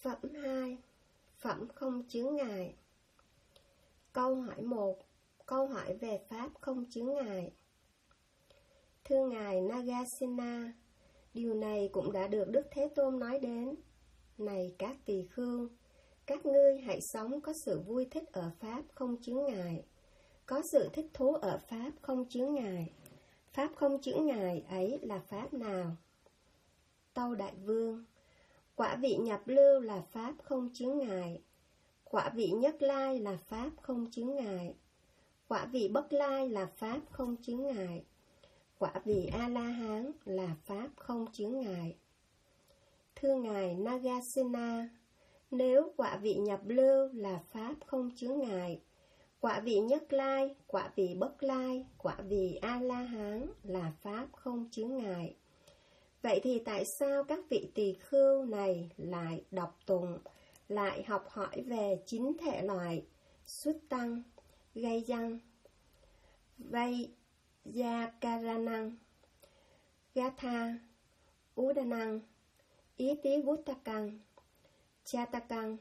Phẩm 2. Phẩm không chướng ngại. Câu hỏi 1. Câu hỏi về Pháp không chướng ngại. Thưa Ngài Nagasena, điều này cũng đã được Đức Thế Tôn nói đến. Này các tỳ khưu, các ngươi hãy sống có sự vui thích ở Pháp không chướng ngại, có sự thích thú ở Pháp không chướng ngại. Pháp không chướng ngại ấy là Pháp nào? Tâu Đại Vương, quả vị nhập lưu là Pháp không chướng ngại, quả vị nhất lai là Pháp không chướng ngại, quả vị bất lai là Pháp không chướng ngại, quả vị A-la-hán là Pháp không chướng ngại. Thưa Ngài Nagasena, nếu quả vị nhập lưu là Pháp không chướng ngại, quả vị nhất lai, quả vị bất lai, quả vị A-la-hán là Pháp không chướng ngại, vậy thì tại sao các vị tỳ khưu này lại đọc tụng, lại học hỏi về 9 thể loại xuất tăng, gây dân, vây, gia karanang, gatha, udanang, ý tí vutakang, chatakang,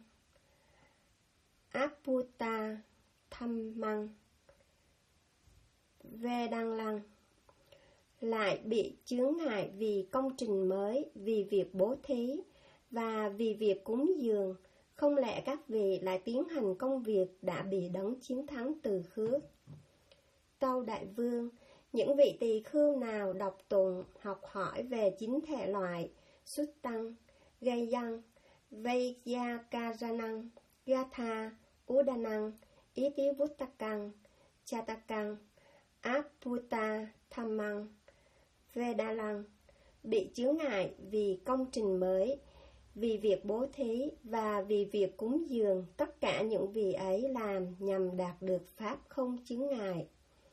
aputa, dhammang, vedang, lại bị chướng ngại vì công trình mới, vì việc bố thí và vì việc cúng dường. Không lẽ các vị lại tiến hành công việc đã bị đấng chiến thắng từ khước? Tâu Đại Vương, những vị tỳ khưu nào đọc tụng, học hỏi về 9 thể loại xuất tăng, gây dân, vây gia karanang, gatha, udanang, ý tí vutakang, chatakang, aputa, dhammang, Vedalang, bị chướng ngại vì công trình mới, vì việc bố thí và vì việc cúng dường, tất cả những vị ấy làm nhằm đạt được Pháp không chướng ngại.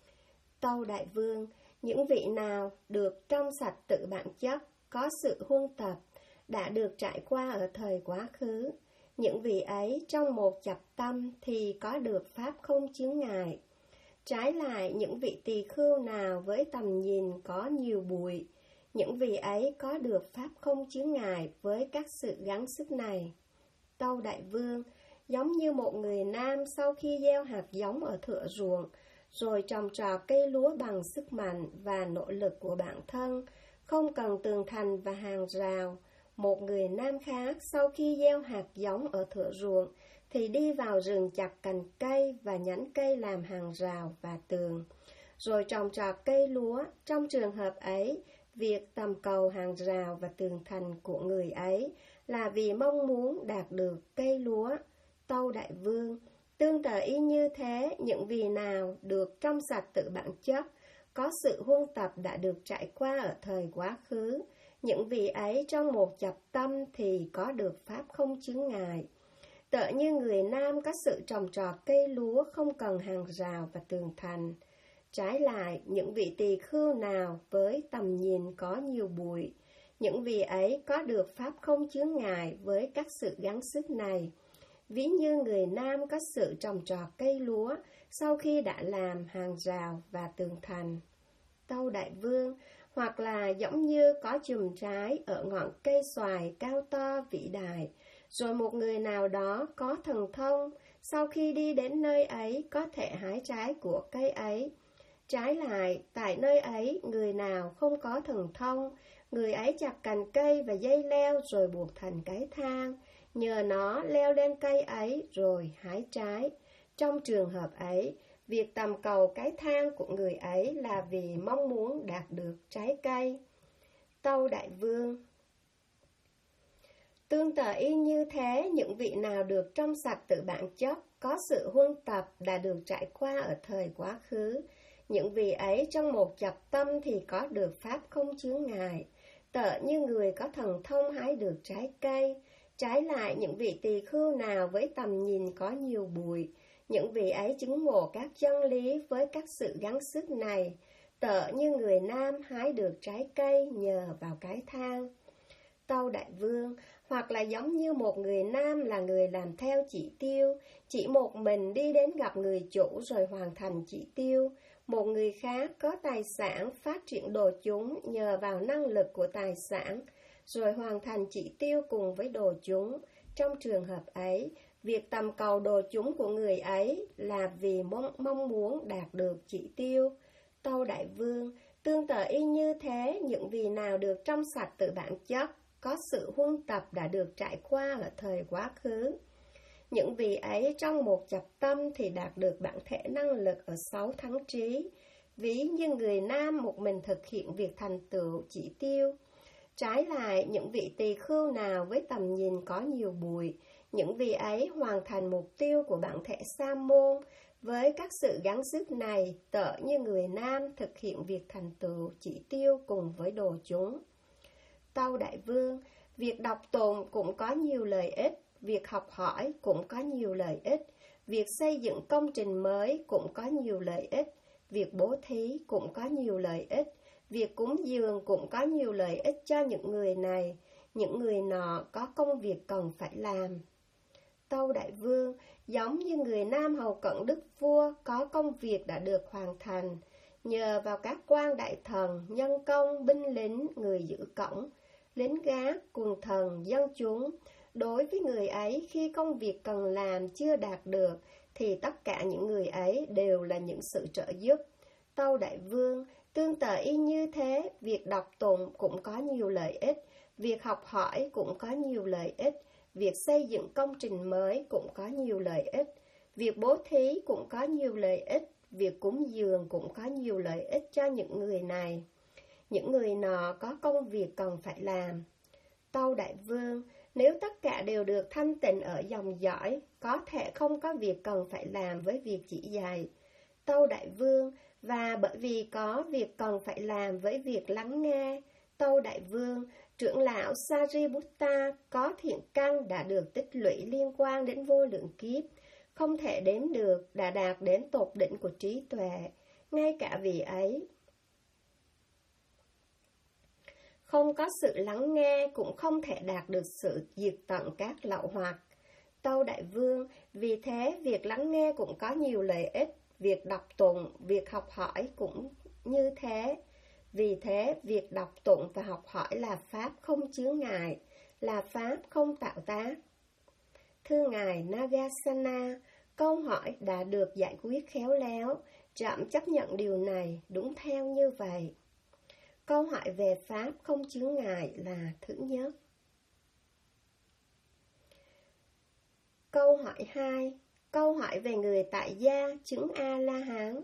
Tâu Đại Vương, những vị nào được trong sạch tự bản chất, có sự huân tập, đã được trải qua ở thời quá khứ, những vị ấy trong một chập tâm thì có được Pháp không chướng ngại. Trái lại, những vị tỳ khưu nào với tầm nhìn có nhiều bụi, những vị ấy có được Pháp không chướng ngại với các sự gắng sức này. Tâu Đại Vương, giống như một người nam sau khi gieo hạt giống ở thửa ruộng, rồi trồng trọt cây lúa bằng sức mạnh và nỗ lực của bản thân, không cần tường thành và hàng rào. Một người nam khác sau khi gieo hạt giống ở thửa ruộng, thì đi vào rừng chặt cành cây và nhánh cây làm hàng rào và tường, rồi trồng trọt cây lúa. Trong trường hợp ấy, việc tầm cầu hàng rào và tường thành của người ấy là vì mong muốn đạt được cây lúa. Tâu Đại Vương, tương tự y như thế, những vị nào được trong sạch tự bản chất, có sự huân tập đã được trải qua ở thời quá khứ, những vị ấy trong một chập tâm thì có được Pháp không chướng ngại. Tựa như người nam có sự trồng trọt cây lúa không cần hàng rào và tường thành. Trái lại, những vị tỳ khưu nào với tầm nhìn có nhiều bụi, những vị ấy có được Pháp không chướng ngại với các sự gắng sức này. Ví như người nam có sự trồng trọt cây lúa sau khi đã làm hàng rào và tường thành. Tâu Đại Vương, hoặc là giống như có chùm trái ở ngọn cây xoài cao to vĩ đại, rồi một người nào đó có thần thông, sau khi đi đến nơi ấy có thể hái trái của cây ấy. Trái lại, tại nơi ấy, người nào không có thần thông, người ấy chặt cành cây và dây leo rồi buộc thành cái thang, nhờ nó leo lên cây ấy rồi hái trái. Trong trường hợp ấy, việc tầm cầu cái thang của người ấy là vì mong muốn đạt được trái cây. Tâu Đại Vương, tương tự y như thế, những vị nào được trong sạch tự bản chất, có sự huân tập đã được trải qua ở thời quá khứ, những vị ấy trong một chập tâm thì có được Pháp không chướng ngại, tựa như người có thần thông hái được trái cây. Trái lại, những vị tỳ khưu nào với tầm nhìn có nhiều bụi, những vị ấy chứng ngộ các chân lý với các sự gắng sức này, tựa như người nam hái được trái cây nhờ vào cái thang. Tâu Đại Vương, hoặc là giống như một người nam là người làm theo chỉ tiêu, chỉ một mình đi đến gặp người chủ rồi hoàn thành chỉ tiêu. Một người khác có tài sản phát triển đồ chúng nhờ vào năng lực của tài sản, rồi hoàn thành chỉ tiêu cùng với đồ chúng. trong trường hợp ấy, việc tầm cầu đồ chúng của người ấy là vì mong muốn đạt được chỉ tiêu. Tâu Đại Vương, tương tự y như thế, những vị nào được trong sạch từ bản chất, có sự huân tập đã được trải qua ở thời quá khứ. Những vị ấy trong một chập tâm thì đạt được bản thể năng lực ở 6 thắng trí. Ví như người nam một mình thực hiện việc thành tựu chỉ tiêu. Trái lại, những vị tỳ khưu nào với tầm nhìn có nhiều bụi, những vị ấy hoàn thành mục tiêu của bản thể sa môn. Với các sự gắng sức này, tợ như người nam thực hiện việc thành tựu chỉ tiêu cùng với đồ chúng. Tâu Đại Vương, việc đọc tụng cũng có nhiều lợi ích, việc học hỏi cũng có nhiều lợi ích, việc xây dựng công trình mới cũng có nhiều lợi ích, việc bố thí cũng có nhiều lợi ích, việc cúng dường cũng có nhiều lợi ích cho những người này, những người nọ có công việc cần phải làm. Tâu Đại Vương, giống như người nam hầu cận đức vua có công việc đã được hoàn thành, nhờ vào các quan đại thần, nhân công, binh lính, người giữ cổng, lính gác, quần thần, dân chúng. Đối với người ấy, khi công việc cần làm chưa đạt được, thì tất cả những người ấy đều là những sự trợ giúp. Tâu Đại Vương, tương tự y như thế, việc đọc tụng cũng có nhiều lợi ích, việc học hỏi cũng có nhiều lợi ích, việc xây dựng công trình mới cũng có nhiều lợi ích, việc bố thí cũng có nhiều lợi ích, việc cúng dường cũng có nhiều lợi ích cho những người này. Những người nọ có công việc cần phải làm. Tâu Đại Vương, nếu tất cả đều được thanh tịnh ở dòng dõi, có thể không có việc cần phải làm với việc chỉ dạy. Tâu Đại Vương, và bởi vì có việc cần phải làm với việc lắng nghe. Tâu Đại Vương, trưởng lão Sariputta có thiện căn đã được tích lũy liên quan đến vô lượng kiếp, không thể đếm được, đã đạt đến tột đỉnh của trí tuệ. Ngay cả vị ấy không có sự lắng nghe cũng không thể đạt được sự diệt tận các lậu hoặc. Tâu Đại Vương, vì thế việc lắng nghe cũng có nhiều lợi ích, việc đọc tụng, việc học hỏi cũng như thế. Vì thế, việc đọc tụng và học hỏi là pháp không chướng ngại, là pháp không tạo tác. Thưa Ngài Nagasena, câu hỏi đã được giải quyết khéo léo, trẫm chấp nhận điều này, đúng theo như vậy. Câu hỏi về pháp không chướng ngại là thứ nhất. Câu hỏi 2. Câu hỏi về người tại gia chứng A-la-hán.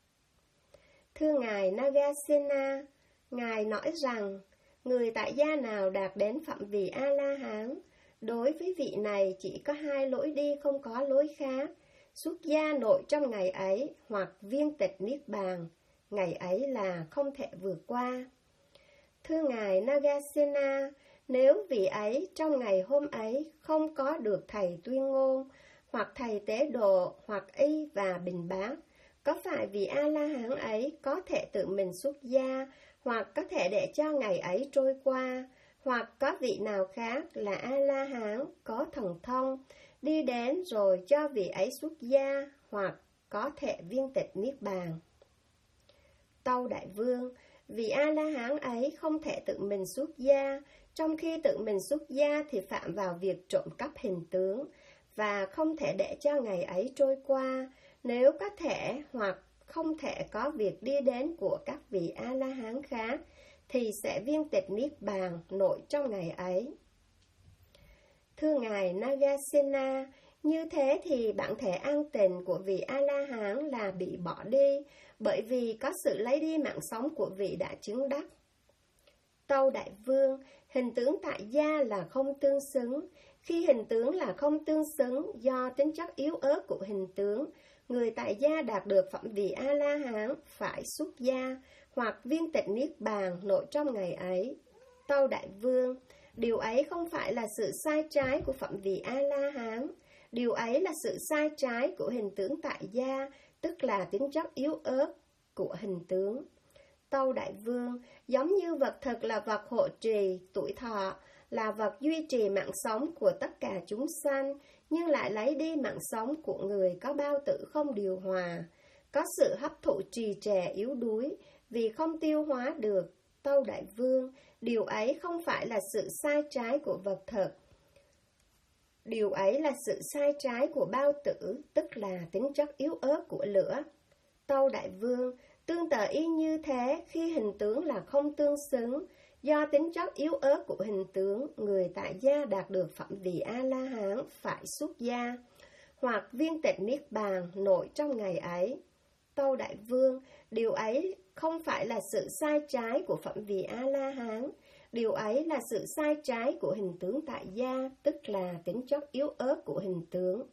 Thưa Ngài Nagasena, Ngài nói rằng, người tại gia nào đạt đến phạm vi A-la-hán, đối với vị này chỉ có 2 lối đi không có lối khác, xuất gia nội trong ngày ấy hoặc viên tịch niết bàn, ngày ấy là không thể vượt qua. Thưa Ngài Nagasena, nếu vị ấy trong ngày hôm ấy không có được thầy tuyên ngôn, hoặc thầy tế độ, hoặc y và bình bát, có phải vị A-la-hán ấy có thể tự mình xuất gia, hoặc có thể để cho ngày ấy trôi qua, hoặc có vị nào khác là A-la-hán có thần thông, đi đến rồi cho vị ấy xuất gia, hoặc có thể viên tịch niết bàn? Tâu Đại Vương, vì A-la-hán ấy không thể tự mình xuất gia, trong khi tự mình xuất gia thì phạm vào việc trộm cắp hình tướng, và không thể để cho ngày ấy trôi qua, nếu có thể hoặc không thể có việc đi đến của các vị A-la-hán khác, thì sẽ viên tịch niết bàn nội trong ngày ấy. Thưa Ngài Nagasena, như thế thì bản thể an tịnh của vị A-la-hán là bị bỏ đi, bởi vì có sự lấy đi mạng sống của vị đã chứng đắc. Tâu Đại Vương, hình tướng tại gia là không tương xứng. Khi hình tướng là không tương xứng do tính chất yếu ớt của hình tướng, người tại gia đạt được phẩm vị A-la-hán phải xuất gia hoặc viên tịch niết bàn nội trong ngày ấy. Tâu Đại Vương, điều ấy không phải là sự sai trái của phẩm vị A-la-hán. Điều ấy là sự sai trái của hình tướng tại gia, tức là tính chất yếu ớt của hình tướng. Tâu Đại Vương, giống như vật thực là vật hộ trì, tuổi thọ, là vật duy trì mạng sống của tất cả chúng sanh, nhưng lại lấy đi mạng sống của người có bao tử không điều hòa, có sự hấp thụ trì trệ yếu đuối, vì không tiêu hóa được. Tâu Đại Vương, điều ấy không phải là sự sai trái của vật thực. Điều ấy là sự sai trái của bao tử, tức là tính chất yếu ớt của lửa. Tâu Đại Vương, tương tự y như thế, khi hình tướng là không tương xứng, do tính chất yếu ớt của hình tướng, người tại gia đạt được phẩm vị A-la-hán phải xuất gia, hoặc viên tịch niết bàn nội trong ngày ấy. Tâu Đại Vương, điều ấy không phải là sự sai trái của phẩm vị A-la-hán, điều ấy là sự sai trái của hình tướng tại gia, tức là tính chất yếu ớt của hình tướng.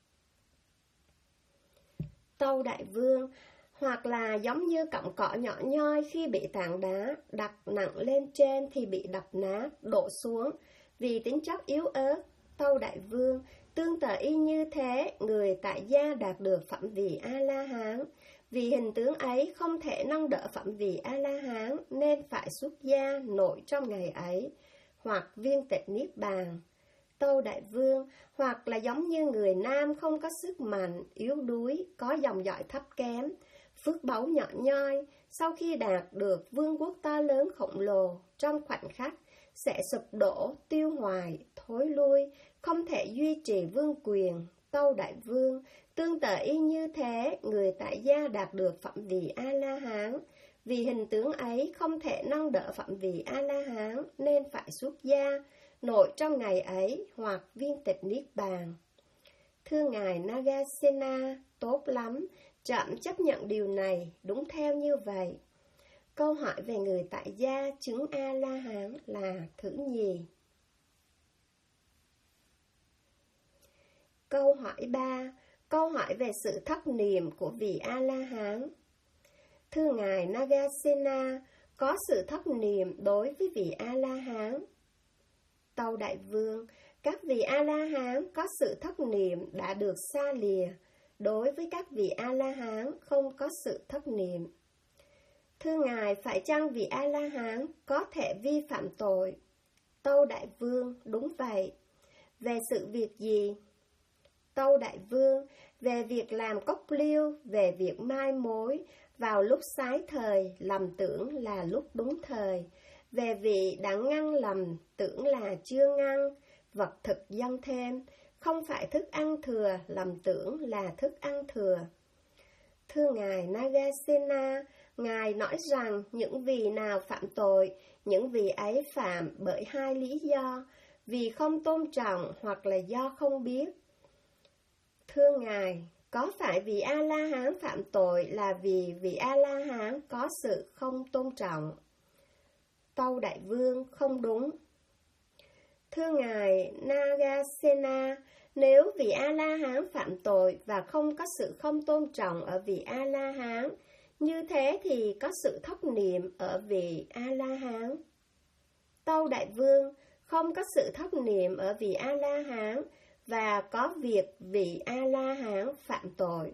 Tâu Đại Vương, hoặc là giống như cọng cỏ nhỏ nhoi khi bị tảng đá đặt nặng lên trên thì bị đập nát, đổ xuống, vì tính chất yếu ớt. Tâu Đại Vương, tương tự y như thế, người tại gia đạt được phẩm vị A-la-hán, vì hình tướng ấy không thể nâng đỡ phẩm vị A-la-hán nên phải xuất gia nội trong ngày ấy, hoặc viên tịch niết bàn. Tâu Đại Vương, hoặc là giống như người nam không có sức mạnh, yếu đuối, có dòng dõi thấp kém, phước báu nhỏ nhoi, sau khi đạt được vương quốc to lớn khổng lồ, trong khoảnh khắc sẽ sụp đổ, tiêu hoài, thối lui, không thể duy trì vương quyền. Tâu Đại Vương, tương tự y như thế, người tại gia đạt được phẩm vị A-la-hán, vì hình tướng ấy không thể nâng đỡ phẩm vị A-la-hán nên phải xuất gia nội trong ngày ấy, hoặc viên tịch niết bàn. Thưa Ngài Nagasena, tốt lắm, trẫm chấp nhận điều này, đúng theo như vậy. Câu hỏi về người tại gia chứng A-la-hán là thứ nhì. Câu hỏi 3. Câu hỏi về sự thất niệm của vị A-la-hán. Thưa Ngài Nagasena, có sự thất niệm đối với vị A-la-hán. Tâu Đại Vương, các vị A-la-hán có sự thất niệm đã được xa lìa, đối với các vị A-la-hán không có sự thất niệm. Thưa Ngài, phải chăng vị A-la-hán có thể vi phạm tội? Tâu Đại Vương, đúng vậy. Về sự việc gì? Tâu Đại Vương, về việc làm cốc liêu, về việc mai mối, vào lúc sái thời, lầm tưởng là lúc đúng thời, về vị đã ngăn lầm, tưởng là chưa ngăn, vật thực dâng thêm, không phải thức ăn thừa, lầm tưởng là thức ăn thừa. Thưa Ngài Nagasena, Ngài nói rằng những vị nào phạm tội, những vị ấy phạm bởi hai lý do, vì không tôn trọng hoặc là do không biết. Thưa Ngài, có phải vị A-la-hán phạm tội là vì vị A-la-hán có sự không tôn trọng? Tâu Đại Vương, không đúng. Thưa Ngài Nagasena, nếu vị A-la-hán phạm tội và không có sự không tôn trọng ở vị A-la-hán, như thế thì có sự thất niệm ở vị A-la-hán. Tâu Đại Vương, không có sự thất niệm ở vị A-la-hán và có việc vị A-la-hán phạm tội.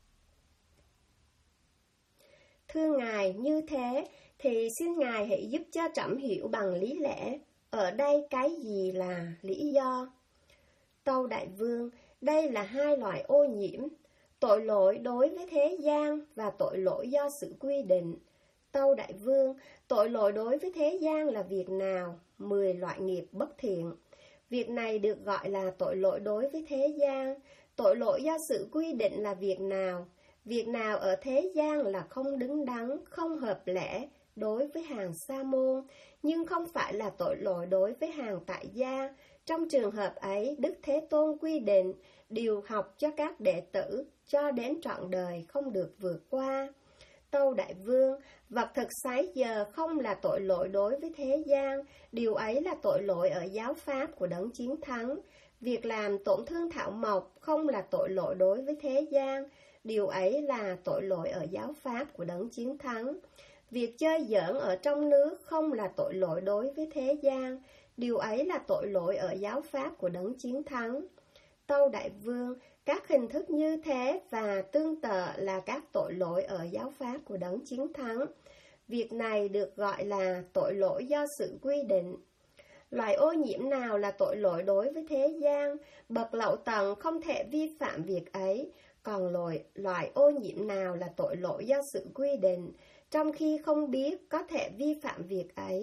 Thưa Ngài, như thế thì xin Ngài hãy giúp cho trẫm hiểu bằng lý lẽ, ở đây cái gì là lý do? Tâu Đại Vương, đây là hai loại ô nhiễm, tội lỗi đối với thế gian và tội lỗi do sự quy định. Tâu Đại Vương, tội lỗi đối với thế gian là việc nào? 10 loại nghiệp bất thiện. Việc này được gọi là tội lỗi đối với thế gian. Tội lỗi do sự quy định là việc nào? Việc nào ở thế gian là không đứng đắn, không hợp lẽ đối với hàng sa môn, nhưng không phải là tội lỗi đối với hàng tại gia. Trong trường hợp ấy, Đức Thế Tôn quy định điều học cho các đệ tử cho đến trọn đời không được vượt qua. Tâu Đại Vương, vật thực sái giờ không là tội lỗi đối với thế gian, điều ấy là tội lỗi ở giáo pháp của đấng chiến thắng. Việc làm tổn thương thảo mộc không là tội lỗi đối với thế gian, điều ấy là tội lỗi ở giáo pháp của đấng chiến thắng. Việc chơi giỡn ở trong nước không là tội lỗi đối với thế gian, điều ấy là tội lỗi ở giáo pháp của đấng chiến thắng. Tâu Đại Vương, các hình thức như thế và tương tự là các tội lỗi ở giáo pháp của đấng chiến thắng. Việc này được gọi là tội lỗi do sự quy định. Loại ô nhiễm nào là tội lỗi đối với thế gian, bậc lậu tần không thể vi phạm việc ấy, còn loại ô nhiễm nào là tội lỗi do sự quy định, trong khi không biết có thể vi phạm việc ấy.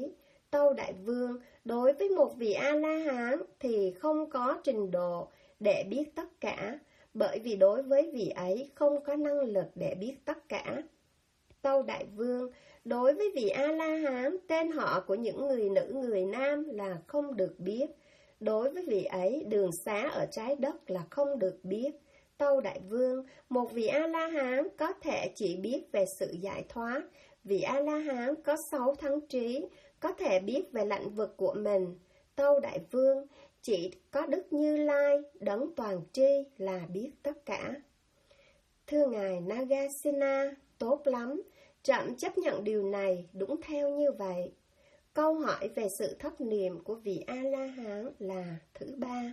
Tâu Đại Vương, đối với một vị A-la-hán thì không có trình độ để biết tất cả, bởi vì đối với vị ấy không có năng lực để biết tất cả. Tâu Đại Vương, đối với vị A-la-hán, tên họ của những người nữ người nam là không được biết. Đối với vị ấy, đường xá ở trái đất là không được biết. Tâu Đại Vương, một vị A-la-hán có thể chỉ biết về sự giải thoát. Vị A-la-hán có 6 thắng trí, có thể biết về lãnh vực của mình. Tâu Đại Vương, chỉ có Đức Như Lai, đấng toàn tri là biết tất cả. Thưa Ngài Nagasena, tốt lắm, trẫm chấp nhận điều này đúng theo như vậy. Câu hỏi về sự thất niệm của vị A-la-hán là thứ 3.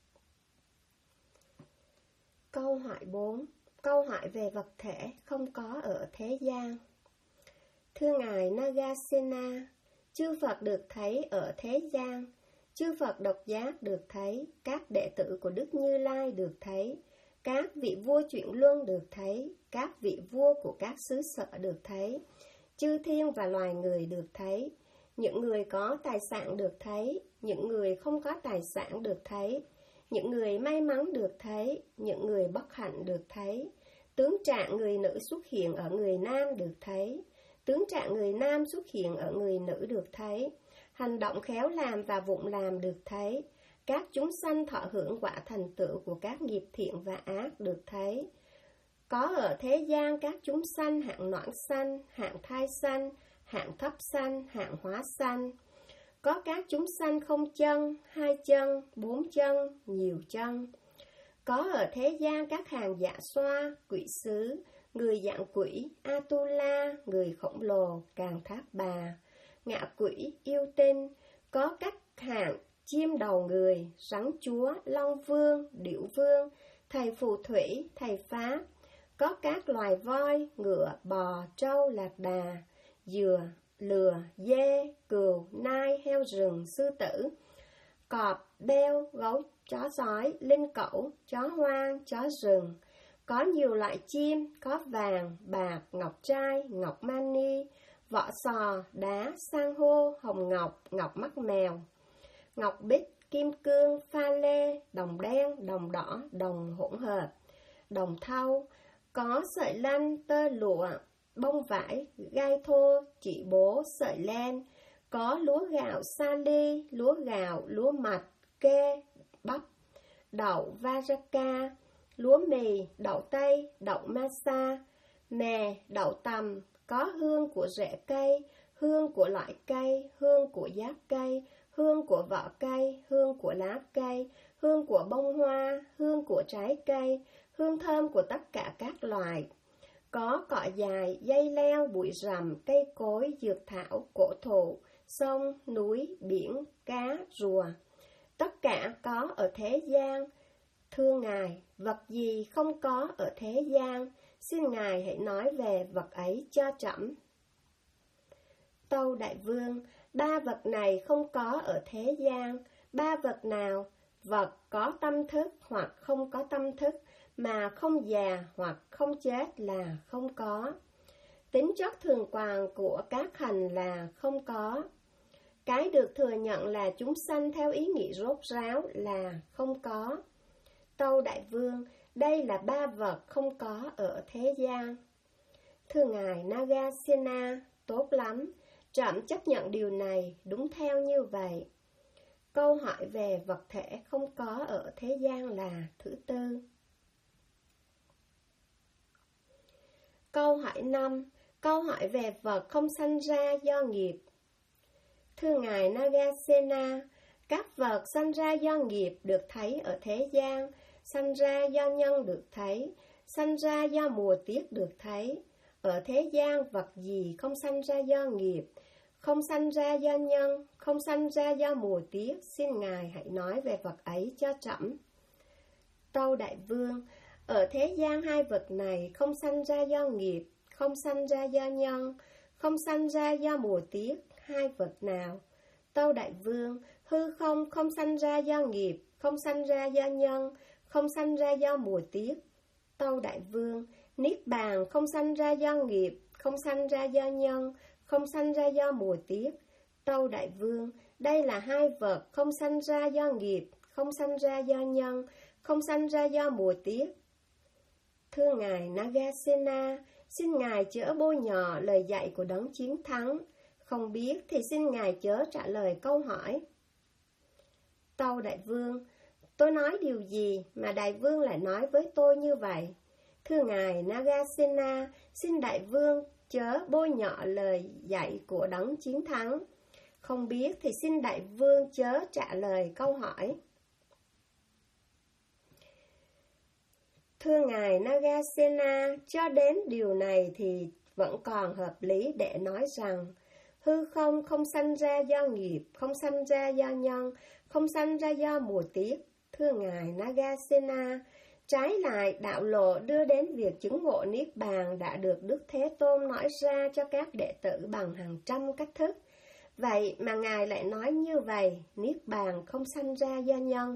Câu hỏi 4. Câu hỏi về vật thể không có ở thế gian. Thưa Ngài Nagasena, chư Phật được thấy ở thế gian, chư Phật độc giác được thấy, các đệ tử của Đức Như Lai được thấy, các vị vua chuyển luân được thấy, các vị vua của các xứ sở được thấy, chư thiên và loài người được thấy, những người có tài sản được thấy, những người không có tài sản được thấy, những người may mắn được thấy, những người bất hạnh được thấy, tướng trạng người nữ xuất hiện ở người nam được thấy, tướng trạng người nam xuất hiện ở người nữ được thấy, hành động khéo làm và vụng làm được thấy, các chúng sanh thọ hưởng quả thành tựu của các nghiệp thiện và ác được thấy. Có ở thế gian các chúng sanh hạng noãn sanh, hạng thai sanh, hạng thấp sanh, hạng hóa sanh. Có các chúng sanh không chân, 2 chân, 4 chân, nhiều chân. Có ở thế gian các hàng dạ xoa, quỷ sứ, người dạng quỷ, Atula, người khổng lồ, Càng Thác Bà, ngạ quỷ, yêu tinh. Có các hạng chim đầu người, rắn chúa, long vương, điểu vương, thầy phù thủy, thầy pháp. Có các loài voi, ngựa, bò, trâu, lạc đà, dừa, lừa, dê, cừu, nai, heo rừng, sư tử, cọp, beo, gấu, chó sói, linh cẩu, chó hoang, chó rừng. Có nhiều loại chim, có vàng, bạc, ngọc trai, ngọc mani, vỏ sò, đá, san hô, hồng ngọc, ngọc mắt mèo, ngọc bích, kim cương, pha lê, đồng đen, đồng đỏ, đồng hỗn hợp, đồng thau. Có sợi lanh, tơ lụa, bông vải, gai thô, chỉ bố, sợi len. Có lúa gạo sa ly, lúa gạo, lúa mạch, kê, bắp, đậu varaka, lúa mì, đậu tây, đậu masa, mè, đậu tằm. Có hương của rễ cây, hương của loại cây, hương của giáp cây, hương của vỏ cây, hương của lá cây, hương của bông hoa, hương của trái cây, hương thơm của tất cả các loài. Có cỏ dài, dây leo, bụi rậm, cây cối, dược thảo, cổ thụ, sông, núi, biển, cá, rùa. Tất cả có ở thế gian. Thưa Ngài, vật gì không có ở thế gian? Xin Ngài hãy nói về vật ấy cho trẫm. Tâu Đại Vương, 3 vật này không có ở thế gian. 3 vật nào? Vật có tâm thức hoặc không có tâm thức, mà không già hoặc không chết là không có. Tính chất thường toàn của các hành là không có. Cái được thừa nhận là chúng sanh theo ý nghĩ rốt ráo là không có. Tâu Đại Vương, đây là 3 vật không có ở thế gian. Thưa Ngài Nagasena, tốt lắm, trẫm chấp nhận điều này đúng theo như vậy. Câu hỏi về vật thể không có ở thế gian là thứ 4. Câu hỏi 5. Câu hỏi về vật không sanh ra do nghiệp. Thưa Ngài Nagasena, các vật sanh ra do nghiệp được thấy ở thế gian, sanh ra do nhân được thấy, sanh ra do mùa tiết được thấy. Ở thế gian vật gì không sanh ra do nghiệp, không sanh ra do nhân, không sanh ra do mùa tiết? Xin Ngài hãy nói về vật ấy cho trẫm. Tâu Đại Vương, ở thế gian 2 vật này không sanh ra do nghiệp, không sanh ra do nhân, không sanh ra do mùa tiết. 2 vật nào? Tâu Đại Vương, hư không không sanh ra do nghiệp, không sanh ra do nhân, không sanh ra do mùa tiết. Tâu Đại Vương, niết bàn không sanh ra do nghiệp, không sanh ra do nhân, không sanh ra do mùa tiết. Tâu Đại Vương, đây là hai vật không sanh ra do nghiệp, không sanh ra do nhân, không sanh ra do mùa tiết. Thưa Ngài Nagasena, xin Ngài chớ bôi nhọ lời dạy của đấng chiến thắng. Không biết thì xin Ngài chớ trả lời câu hỏi. Tâu Đại Vương, tôi nói điều gì mà Đại Vương lại nói với tôi như vậy? Thưa Ngài Nagasena, xin Đại Vương chớ bôi nhọ lời dạy của đấng chiến thắng. Không biết thì xin Đại Vương chớ trả lời câu hỏi. Thưa Ngài Nagasena, cho đến điều này thì vẫn còn hợp lý để nói rằng hư không không sanh ra do nghiệp, không sanh ra do nhân, không sanh ra do mùa tiết. Thưa Ngài Nagasena, trái lại đạo lộ đưa đến việc chứng ngộ Niết Bàn đã được Đức Thế Tôn nói ra cho các đệ tử bằng hàng trăm cách thức. Vậy mà Ngài lại nói như vậy, Niết Bàn không sanh ra do nhân.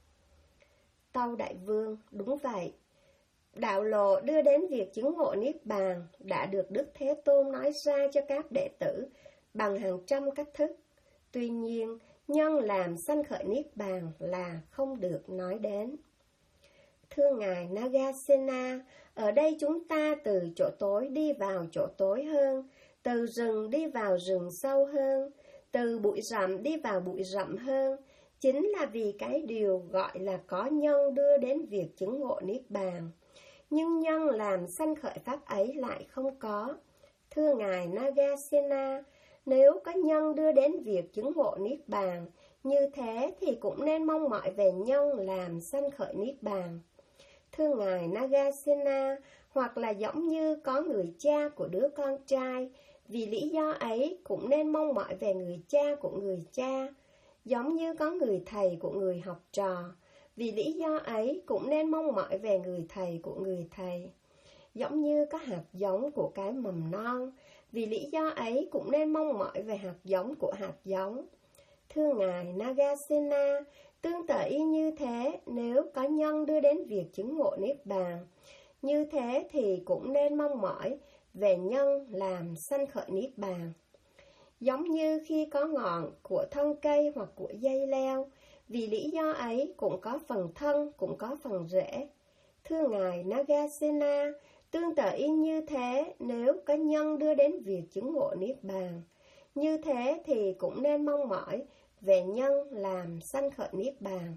Tâu Đại Vương, đúng vậy. Đạo lộ đưa đến việc chứng ngộ Niết Bàn đã được Đức Thế Tôn nói ra cho các đệ tử bằng hàng trăm cách thức. Tuy nhiên, nhân làm sanh khởi Niết Bàn là không được nói đến. Thưa Ngài Nagasena, ở đây chúng ta từ chỗ tối đi vào chỗ tối hơn, từ rừng đi vào rừng sâu hơn, từ bụi rậm đi vào bụi rậm hơn, chính là vì cái điều gọi là có nhân đưa đến việc chứng ngộ Niết Bàn. Nhưng nhân làm sanh khởi pháp ấy lại không có. Thưa Ngài Nagasena, nếu có nhân đưa đến việc chứng ngộ Niết Bàn, như thế thì cũng nên mong mỏi về nhân làm sanh khởi Niết Bàn. Thưa Ngài Nagasena, hoặc là giống như có người cha của đứa con trai, vì lý do ấy cũng nên mong mỏi về người cha của người cha, giống như có người thầy của người học trò, vì lý do ấy cũng nên mong mỏi về người thầy của người thầy, giống như có hạt giống của cái mầm non, vì lý do ấy cũng nên mong mỏi về hạt giống của hạt giống. Thưa Ngài Nagasena, tương tự y như thế, nếu có nhân đưa đến việc chứng ngộ Niết Bàn, như thế thì cũng nên mong mỏi về nhân làm sanh khởi Niết Bàn. Giống như khi có ngọn của thân cây hoặc của dây leo, vì lý do ấy cũng có phần thân, cũng có phần rễ. Thưa Ngài Nagasena, tương tự y như thế, nếu có nhân đưa đến việc chứng ngộ Niết Bàn, như thế thì cũng nên mong mỏi về nhân làm sanh khởi Niết Bàn.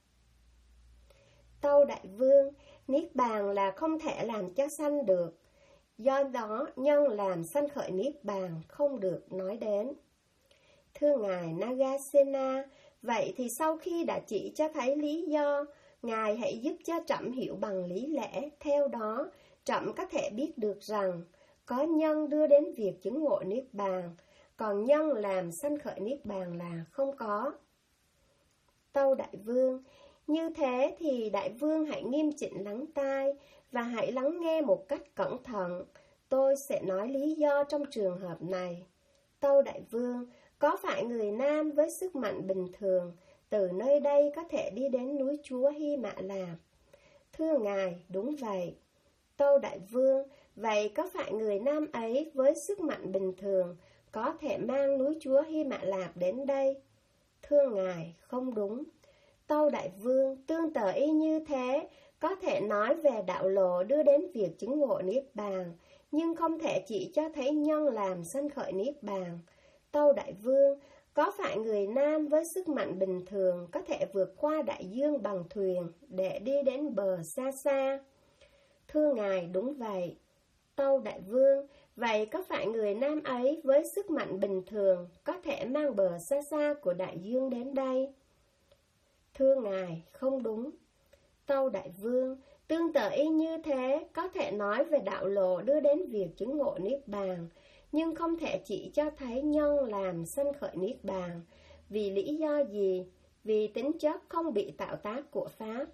Tâu Đại Vương, Niết Bàn là không thể làm cho sanh được, do đó nhân làm sanh khởi Niết Bàn không được nói đến. Thưa Ngài Nagasena, vậy thì sau khi đã chỉ cho thấy lý do, Ngài hãy giúp cho trẫm hiểu bằng lý lẽ, theo đó trẫm có thể biết được rằng có nhân đưa đến việc chứng ngộ Niết Bàn, còn nhân làm sanh khởi Niết Bàn là không có. Tâu Đại Vương, như thế thì Đại Vương hãy nghiêm chỉnh lắng tai và hãy lắng nghe một cách cẩn thận. Tôi sẽ nói lý do trong trường hợp này. Tâu Đại Vương, có phải người nam với sức mạnh bình thường từ nơi đây có thể đi đến núi Chúa Hy Mã Lạp? Thưa Ngài, đúng vậy. Tâu Đại Vương, vậy có phải người nam ấy với sức mạnh bình thường có thể mang núi Chúa Hy Mã Lạp đến đây? Thưa Ngài, không đúng. Tâu Đại Vương, tương tự y như thế, có thể nói về đạo lộ đưa đến việc chứng ngộ Niết Bàn, nhưng không thể chỉ cho thấy nhân làm sanh khởi Niết Bàn. Tâu Đại Vương, có phải người nam với sức mạnh bình thường có thể vượt qua đại dương bằng thuyền để đi đến bờ xa xa? Thưa Ngài, đúng vậy. Tâu Đại Vương, vậy có phải người nam ấy với sức mạnh bình thường có thể mang bờ xa xa của đại dương đến đây? Thưa Ngài, không đúng. Tâu Đại Vương, tương tự y như thế, có thể nói về đạo lộ đưa đến việc chứng ngộ Niết Bàn, nhưng không thể chỉ cho thấy nhân làm sanh khởi Niết Bàn. Vì lý do gì? Vì tính chất không bị tạo tác của Pháp.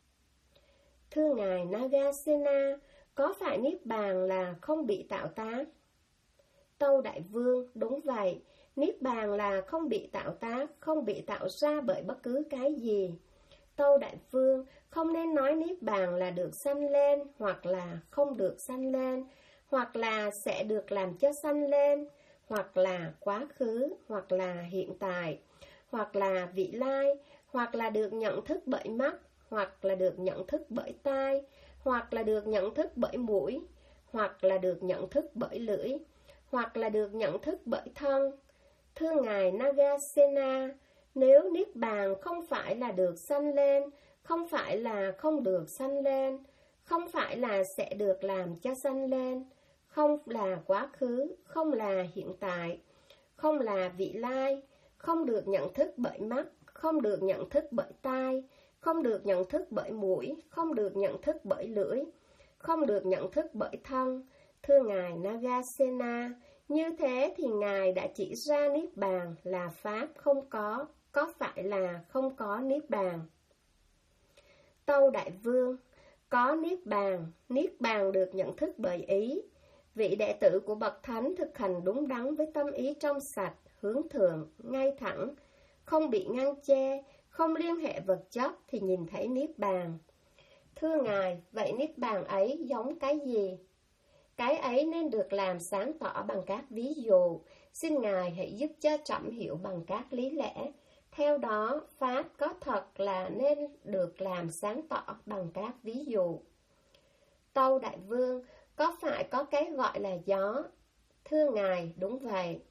Thưa Ngài Nagasena, có phải Niết Bàn là không bị tạo tác? Tâu Đại Vương, đúng vậy. Niết Bàn là không bị tạo tác, không bị tạo ra bởi bất cứ cái gì. Tâu Đại Vương, không nên nói Niết Bàn là được sanh lên, hoặc là không được sanh lên, hoặc là sẽ được làm cho sanh lên, hoặc là quá khứ, hoặc là hiện tại, hoặc là vị lai, hoặc là được nhận thức bởi mắt, hoặc là được nhận thức bởi tai, hoặc là được nhận thức bởi mũi, hoặc là được nhận thức bởi lưỡi, hoặc là được nhận thức bởi thân. Thưa Ngài Nagasena, nếu Niết Bàn không phải là được sanh lên, không phải là không được sanh lên, không phải là sẽ được làm cho sanh lên, không là quá khứ, không là hiện tại, không là vị lai, không được nhận thức bởi mắt, không được nhận thức bởi tai, không được nhận thức bởi mũi, không được nhận thức bởi lưỡi, không được nhận thức bởi thân. Thưa Ngài Nagasena, như thế thì Ngài đã chỉ ra Niết Bàn là Pháp không có phải là không có Niết Bàn? Tâu Đại Vương, có Niết Bàn được nhận thức bởi ý. Vị đệ tử của Bậc Thánh thực hành đúng đắn với tâm ý trong sạch, hướng thượng, ngay thẳng, không bị ngăn che, không liên hệ vật chất thì nhìn thấy Niết Bàn. Thưa Ngài, vậy Niết Bàn ấy giống cái gì? Cái ấy nên được làm sáng tỏ bằng các ví dụ. Xin Ngài hãy giúp cho trẫm hiểu bằng các lý lẽ. Theo đó, Pháp có thật là nên được làm sáng tỏ bằng các ví dụ. Tâu Đại Vương, có phải có cái gọi là gió? Thưa Ngài, đúng vậy.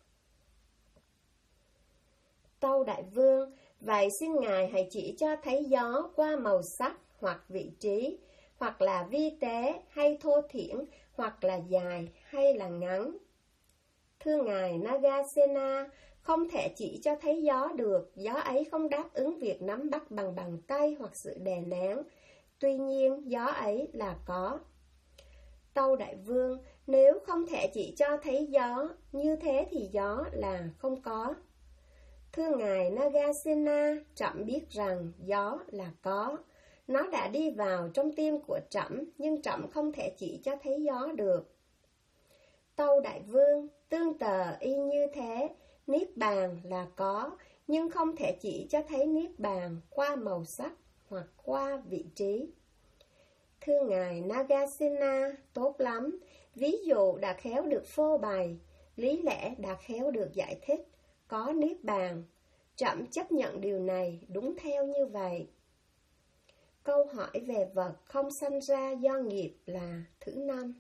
Tâu Đại Vương, vậy xin Ngài hãy chỉ cho thấy gió qua màu sắc hoặc vị trí, hoặc là vi tế hay thô thiển, hoặc là dài hay là ngắn. Thưa Ngài Nagasena, không thể chỉ cho thấy gió được, gió ấy không đáp ứng việc nắm bắt bằng bàn tay hoặc sự đè nén. Tuy nhiên, gió ấy là có. Tâu Đại Vương, nếu không thể chỉ cho thấy gió, như thế thì gió là không có. Thưa Ngài Nagasena, trẫm biết rằng gió là có. Nó đã đi vào trong tim của trẫm, nhưng trẫm không thể chỉ cho thấy gió được. Tâu Đại Vương, tương tự y như thế, Niết Bàn là có, nhưng không thể chỉ cho thấy Niết Bàn qua màu sắc hoặc qua vị trí. Thưa Ngài Nagasena, tốt lắm, ví dụ đã khéo được phô bày, lý lẽ đã khéo được giải thích, có Niết Bàn. Trẫm chấp nhận điều này đúng theo như vậy. Câu hỏi về vật không sanh ra do nghiệp là thứ 5.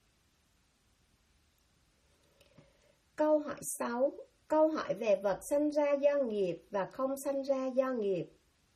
Câu hỏi 6. Câu hỏi về vật sanh ra do nghiệp và không sanh ra do nghiệp.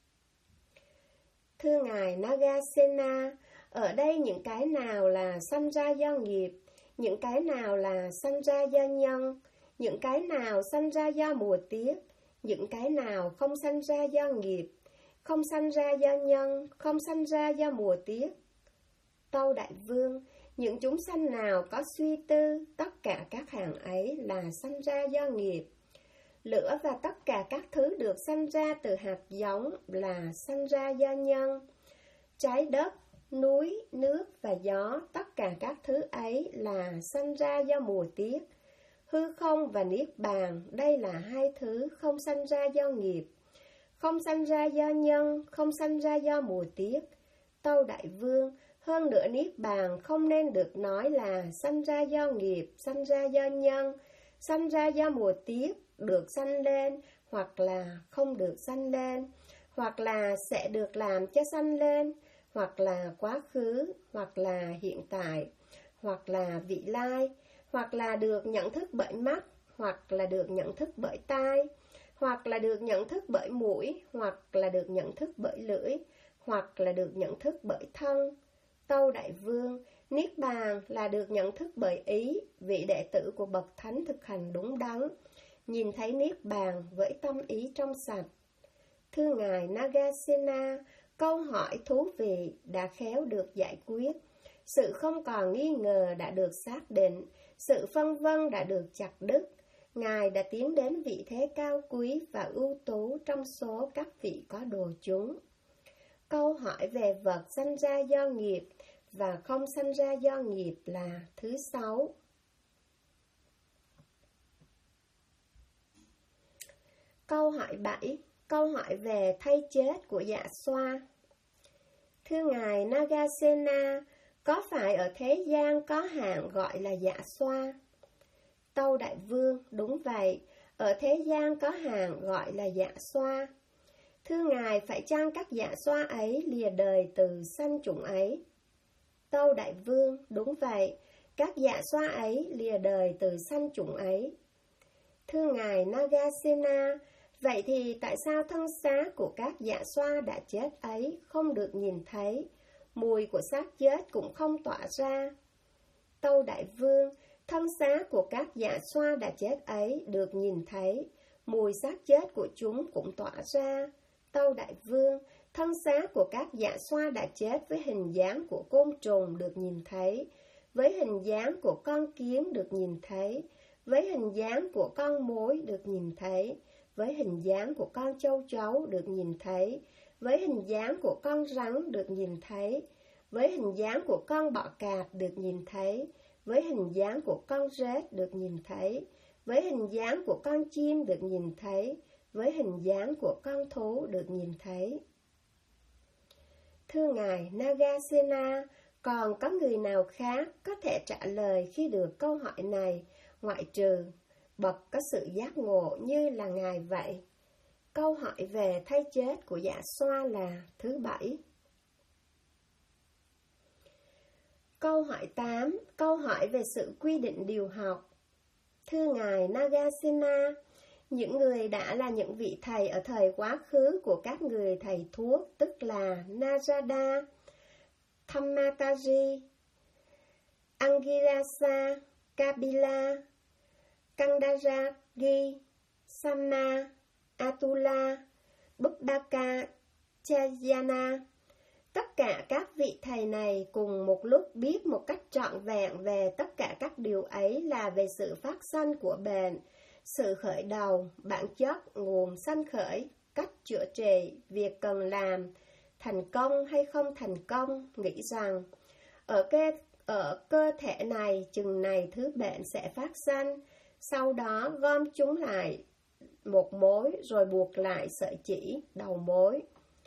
Thưa Ngài Nagasena, ở đây những cái nào là sanh ra do nghiệp, những cái nào là sanh ra do nhân, những cái nào sanh ra do mùa tiết, những cái nào không sanh ra do nghiệp, không sanh ra do nhân, không sanh ra do mùa tiết. Tâu Đại Vương, những chúng sanh nào có suy tư, tất cả các hàng ấy là sanh ra do nghiệp. Lửa và tất cả các thứ được sanh ra từ hạt giống là sanh ra do nhân. Trái đất, núi, nước và gió, tất cả các thứ ấy là sanh ra do mùa tiết. Hư không và Niết Bàn, đây là hai thứ không sanh ra do nghiệp, không sanh ra do nhân, không sanh ra do mùa tiết. Tâu Đại Vương, hơn nữa Niết Bàn không nên được nói là sanh ra do nghiệp, sanh ra do nhân, sanh ra do mùa tiết, được sanh lên, hoặc là không được sanh lên, hoặc là sẽ được làm cho sanh lên, hoặc là quá khứ, hoặc là hiện tại, hoặc là vị lai, hoặc là được nhận thức bởi mắt, hoặc là được nhận thức bởi tai, hoặc là được nhận thức bởi mũi, hoặc là được nhận thức bởi lưỡi, hoặc là được nhận thức bởi thân. Tâu Đại Vương, Niết Bàn là được nhận thức bởi ý, vị đệ tử của Bậc Thánh thực hành đúng đắn, nhìn thấy Niết Bàn với tâm ý trong sạch. Thưa Ngài Nagasena, câu hỏi thú vị đã khéo được giải quyết, sự không còn nghi ngờ đã được xác định, sự phân vân đã được chặt đứt. Ngài đã tiến đến vị thế cao quý và ưu tú trong số các vị có đồ chúng. Câu hỏi về vật sanh ra do nghiệp và không sanh ra do nghiệp là thứ 6. Câu hỏi 7. Câu hỏi về thay chết của Dạ Xoa. Thưa Ngài Nagasena, có phải ở thế gian có hạng gọi là Dạ Xoa? Tâu Đại Vương, đúng vậy, ở thế gian có hàng gọi là dạ xoa. Thưa ngài, phải chăng các dạ xoa ấy lìa đời từ sanh chủng ấy? Tâu Đại Vương, đúng vậy, các dạ xoa ấy lìa đời từ sanh chủng ấy. Thưa ngài Nagasena, vậy thì tại sao thân xác của các dạ xoa đã chết ấy không được nhìn thấy, mùi của xác chết cũng không tỏa ra? Tâu Đại Vương, thân xác của các dạ xoa đã chết ấy được nhìn thấy, mùi xác chết của chúng cũng tỏa ra. Tâu Đại Vương, thân xác của các dạ xoa đã chết với hình dáng của côn trùng được nhìn thấy, với hình dáng của con kiến được nhìn thấy, với hình dáng của con mối được nhìn thấy, với hình dáng của con châu chấu được nhìn thấy, với hình dáng của con rắn được nhìn thấy, với hình dáng của con bọ cạp được nhìn thấy, với hình dáng của con rết được nhìn thấy, với hình dáng của con chim được nhìn thấy, với hình dáng của con thú được nhìn thấy. Thưa ngài Nagasena, còn có người nào khác có thể trả lời khi được câu hỏi này, ngoại trừ bậc có sự giác ngộ như là ngài vậy? Câu hỏi về thay chết của dạ xoa là thứ 7. Câu hỏi 8. Câu hỏi về sự quy định điều học. Thưa ngài Nagasena, những người đã là những vị thầy ở thời quá khứ của các người thầy thuốc, tức là Narada, Thammakaji, Angirasa, Kapila, Kandaragi, Sama, Atula, Buddhaka, Chayana. Tất cả các vị thầy này cùng một lúc biết một cách trọn vẹn về tất cả các điều ấy là về sự phát sanh của bệnh, sự khởi đầu, bản chất, nguồn sanh khởi, cách chữa trị, việc cần làm, thành công hay không thành công, nghĩ rằng ở cơ thể này chừng này thứ bệnh sẽ phát sanh, sau đó gom chúng lại một mối rồi buộc lại sợi chỉ đầu mối.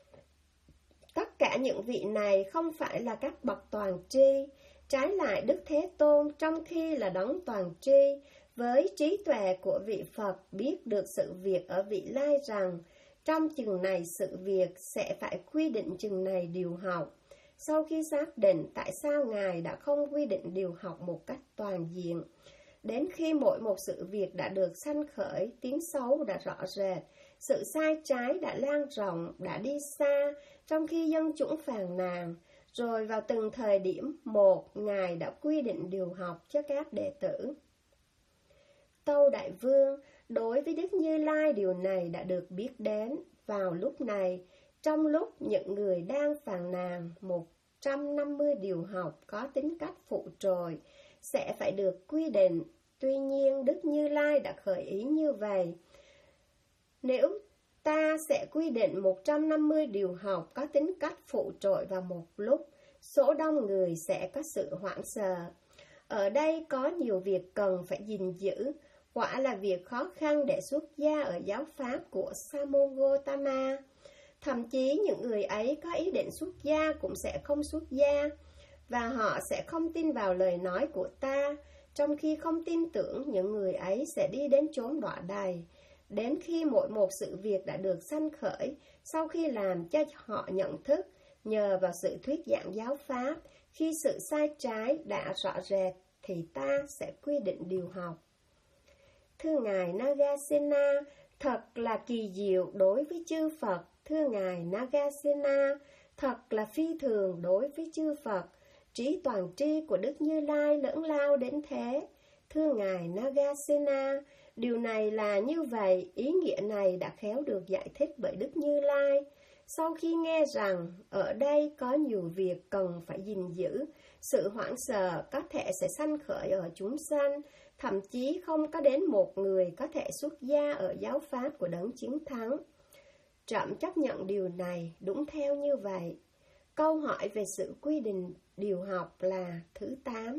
Tất cả những vị này không phải là các bậc toàn tri, trái lại Đức Thế Tôn trong khi là đấng toàn tri, với trí tuệ của vị Phật biết được sự việc ở vị lai rằng trong chừng này sự việc sẽ phải quy định chừng này điều học. Sau khi xác định tại sao Ngài đã không quy định điều học một cách toàn diện, đến khi mỗi một sự việc đã được sanh khởi, tiếng xấu đã rõ rệt, sự sai trái đã lan rộng, đã đi xa, trong khi dân chúng phàn nàn, rồi vào từng thời điểm một, Ngài đã quy định điều học cho các đệ tử. Tâu Đại Vương, đối với Đức Như Lai điều này đã được biết đến. Vào lúc này, trong lúc những người đang phàn nàn, 150 điều học có tính cách phụ trội sẽ phải được quy định. Tuy nhiên, Đức Như Lai đã khởi ý như vậy. Nếu ta sẽ quy định 150 điều học có tính cách phụ trội vào một lúc, số đông người sẽ có sự hoảng sợ. Ở đây có nhiều việc cần phải gìn giữ, quả là việc khó khăn để xuất gia ở giáo pháp của Sa môn Gotama. Thậm chí những người ấy có ý định xuất gia cũng sẽ không xuất gia, và họ sẽ không tin vào lời nói của ta, trong khi không tin tưởng những người ấy sẽ đi đến chốn đọa đầy. Đến khi mỗi một sự việc đã được sanh khởi, sau khi làm cho họ nhận thức, nhờ vào sự thuyết giảng giáo pháp, khi sự sai trái đã rõ rệt, thì ta sẽ quy định điều học. Thưa Ngài Nagasena, thật là kỳ diệu đối với chư Phật. Thưa Ngài Nagasena, thật là phi thường đối với chư Phật. Trí toàn tri của Đức Như Lai lớn lao đến thế. Thưa Ngài Nagasena, điều này là như vậy, ý nghĩa này đã khéo được giải thích bởi Đức Như Lai. Sau khi nghe rằng ở đây có nhiều việc cần phải gìn giữ, sự hoảng sợ có thể sẽ sanh khởi ở chúng sanh, thậm chí không có đến một người có thể xuất gia ở giáo pháp của đấng chiến thắng. Trẫm chấp nhận điều này đúng theo như vậy. Câu hỏi về sự quy định điều học là thứ 8.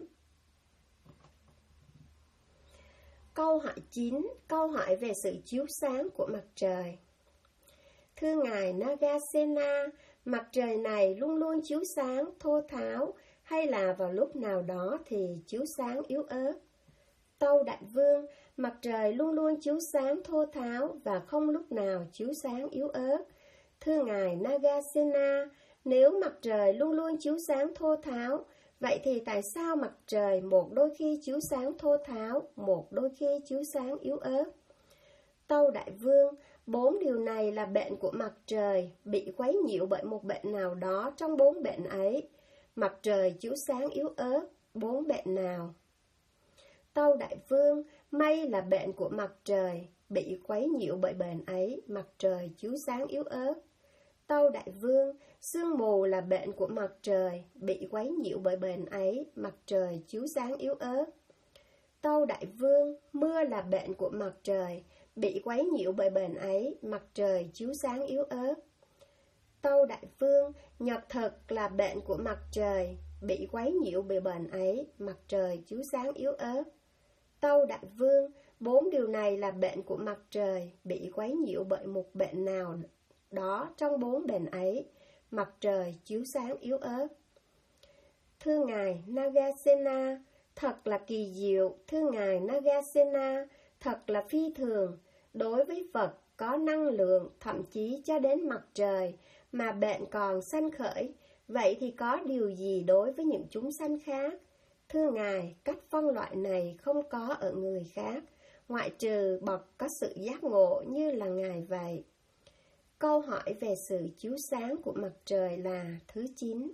Câu hỏi 9. Câu hỏi về sự chiếu sáng của mặt trời. Thưa Ngài Nagasena, mặt trời này luôn luôn chiếu sáng thô tháo, hay là vào lúc nào đó thì chiếu sáng yếu ớt? Tâu Đại Vương, mặt trời luôn luôn chiếu sáng thô tháo và không lúc nào chiếu sáng yếu ớt. Thưa Ngài Nagasena, nếu mặt trời luôn luôn chiếu sáng thô tháo, vậy thì tại sao mặt trời một đôi khi chiếu sáng thô tháo, một đôi khi chiếu sáng yếu ớt? Tâu Đại Vương, 4 điều này là bệnh của mặt trời, bị quấy nhiễu bởi một bệnh nào đó trong 4 bệnh ấy. Mặt trời chiếu sáng yếu ớt, 4 bệnh nào? Tâu Đại Vương, mây là bệnh của mặt trời, bị quấy nhiễu bởi bệnh ấy, mặt trời chiếu sáng yếu ớt. Tâu Đại Vương, sương mù là bệnh của mặt trời, bị quấy nhiễu bởi bệnh ấy, mặt trời chiếu sáng yếu ớt. Tâu Đại Vương, mưa là bệnh của mặt trời, bị quấy nhiễu bởi bệnh ấy, mặt trời chiếu sáng yếu ớt. Tâu Đại Vương, nhật thực là bệnh của mặt trời, bị quấy nhiễu bởi bệnh ấy, mặt trời chiếu sáng yếu ớt. Tâu Đại Vương, 4 điều này là bệnh của mặt trời, bị quấy nhiễu bởi một bệnh nào đó trong 4 bệnh ấy, mặt trời chiếu sáng yếu ớt. Thưa Ngài Nagasena, thật là kỳ diệu, thưa Ngài Nagasena, thật là phi thường, đối với vật có năng lượng, thậm chí cho đến mặt trời, mà bệnh còn sanh khởi, vậy thì có điều gì đối với những chúng sanh khác? Thưa Ngài, cách phân loại này không có ở người khác, ngoại trừ bậc có sự giác ngộ như là Ngài vậy. Câu hỏi về sự chiếu sáng của mặt trời là thứ 9.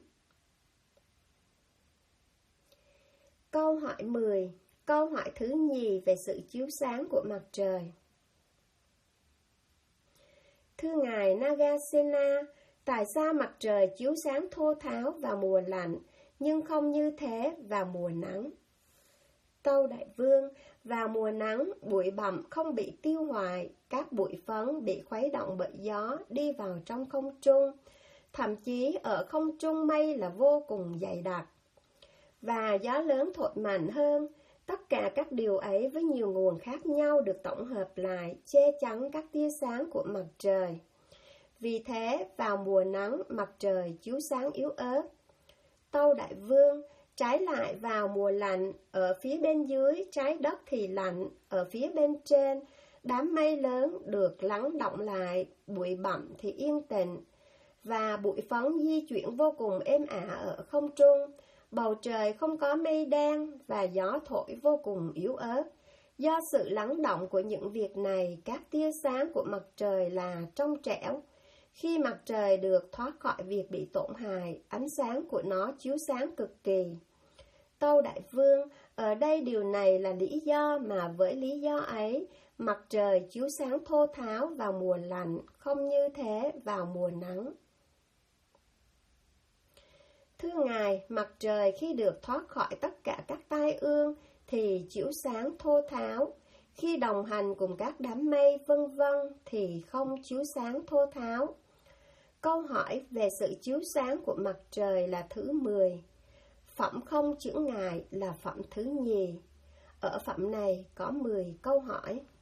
Câu hỏi 10. Câu hỏi thứ nhì về sự chiếu sáng của mặt trời. Thưa Ngài Nagasena, tại sao mặt trời chiếu sáng thô tháo vào mùa lạnh, nhưng không như thế vào mùa nắng? Tâu Đại Vương, vào mùa nắng, bụi bặm không bị tiêu hoại, các bụi phấn bị khuấy động bởi gió đi vào trong không trung. Thậm chí ở không trung mây là vô cùng dày đặc. Và gió lớn thổi mạnh hơn, tất cả các điều ấy với nhiều nguồn khác nhau được tổng hợp lại, che chắn các tia sáng của mặt trời. Vì thế, vào mùa nắng, mặt trời chiếu sáng yếu ớt. Tâu Đại Vương, trái lại vào mùa lạnh, ở phía bên dưới trái đất thì lạnh, ở phía bên trên, đám mây lớn được lắng động lại, bụi bặm thì yên tĩnh, và bụi phấn di chuyển vô cùng êm ả ở không trung. Bầu trời không có mây đen và gió thổi vô cùng yếu ớt. Do sự lắng động của những việc này, các tia sáng của mặt trời là trong trẻo. Khi mặt trời được thoát khỏi việc bị tổn hại, ánh sáng của nó chiếu sáng cực kỳ. Tâu Đại Vương, ở đây điều này là lý do mà với lý do ấy, mặt trời chiếu sáng thô tháo vào mùa lạnh, không như thế vào mùa nắng. Thưa Ngài, mặt trời khi được thoát khỏi tất cả các tai ương thì chiếu sáng thô tháo, khi đồng hành cùng các đám mây vân vân thì không chiếu sáng thô tháo. Câu hỏi về sự chiếu sáng của mặt trời là thứ 10. Phẩm không chướng ngại là phẩm thứ nhì. Ở phẩm này có 10 câu hỏi.